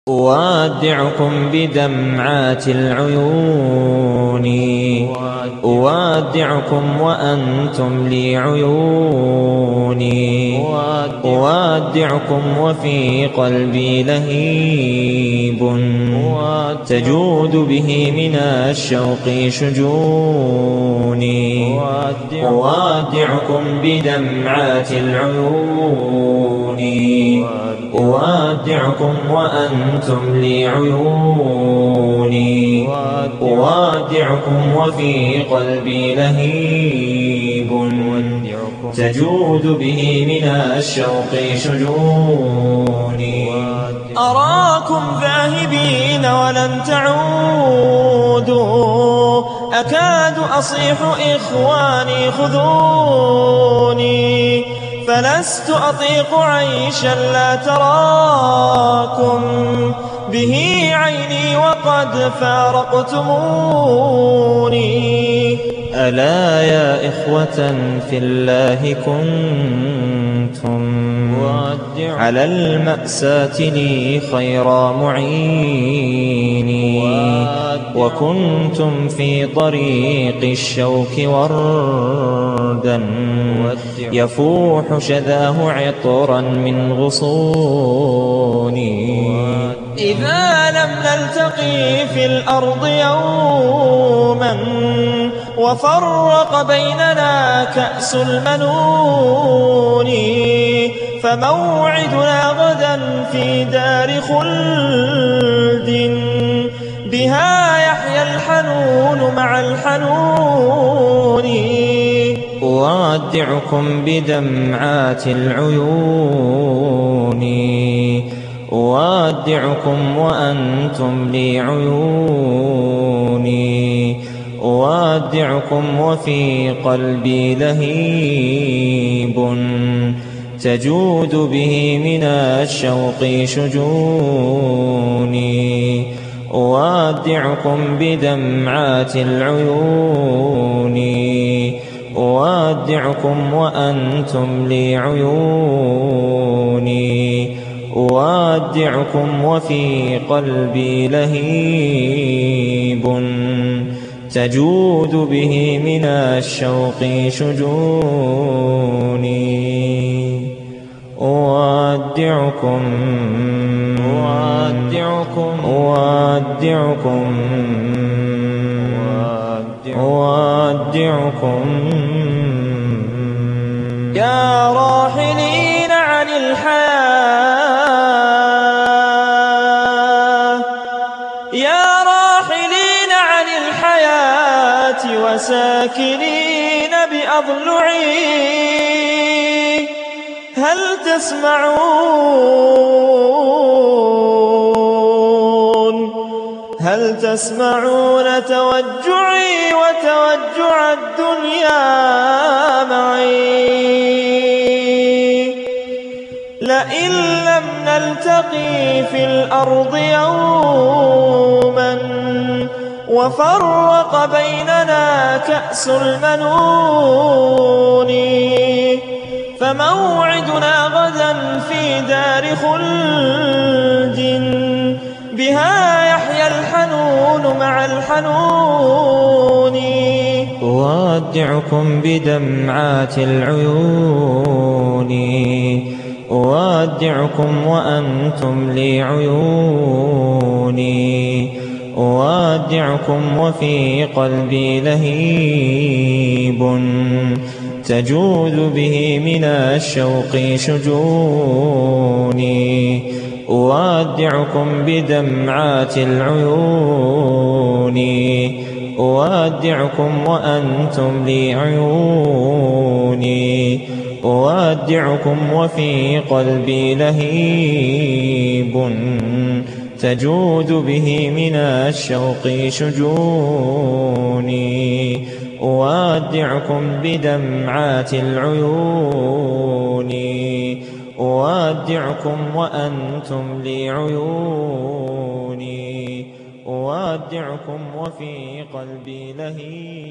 أودعكم بدمعات العيون، أودعكم وأنتم لي عيوني، أودعكم وفي قلبي لهيب تجود به من الشوق شجوني. أودعكم بدمعات العيون، أودعكم وأنتم لي عيوني، أودعكم وفي قلبي لهيب تجود به من الشوق شجوني. أراكم ذاهبين ولن تعودوا، أكاد أصيح إخواني خذوني، فلست أطيق عيشا لا تراكم به عيني وقد فارقتموني. ألا يا إخوة في الله كنتم على المأساة لي خير معيني، وكنتم في طريق الشوك وردا يفوح شذاه عطرا من غصوني. إذا لم نلتقي في الأرض يوما وفرق بيننا كأس المنون، فموعدنا غدا في دار خلد بها يحيى الحنون مع الحنون. أودعكم بدمعات العيون، أودعكم وأنتم لي عيوني، أودعكم وفي قلبي لهيب تجود به من الشوق شجوني. أودعكم بدمعات العيون، أودعكم وأنتم لي عيوني، أودعكم وفي قلبي لهيب تجود به من الشوق شجوني. أودعكم أودعكم أودعكم أودعكم يا راحلين عن الحياة، يا راحلين عن الحياة وساكنين بأضلعي، هل تسمعون توجعي وتوجع الدنيا معي؟ لئن لم نلتقي في الأرض يوما وفرق بيننا كأس المنون، فموعدنا غدا في دار خلد بها يحيى الحنون مع الحنون. أودعكم بدمعات العيون، أودعكم وأنتم لي عيوني، أودعكم وفي قلبي لهيب تجود به من الشوق شجوني. أودعكم بدمعات العيون، أودعكم وأنتم لي عيوني، أودعكم وفي قلبي لهيب تجود به من الشوق شجوني. أودعكم بدمعات العيون، أودعكم وأنتم لي عيوني، أودعكم وفي قلبي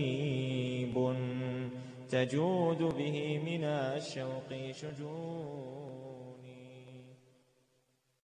لهيب تجود به من الشوق شجون.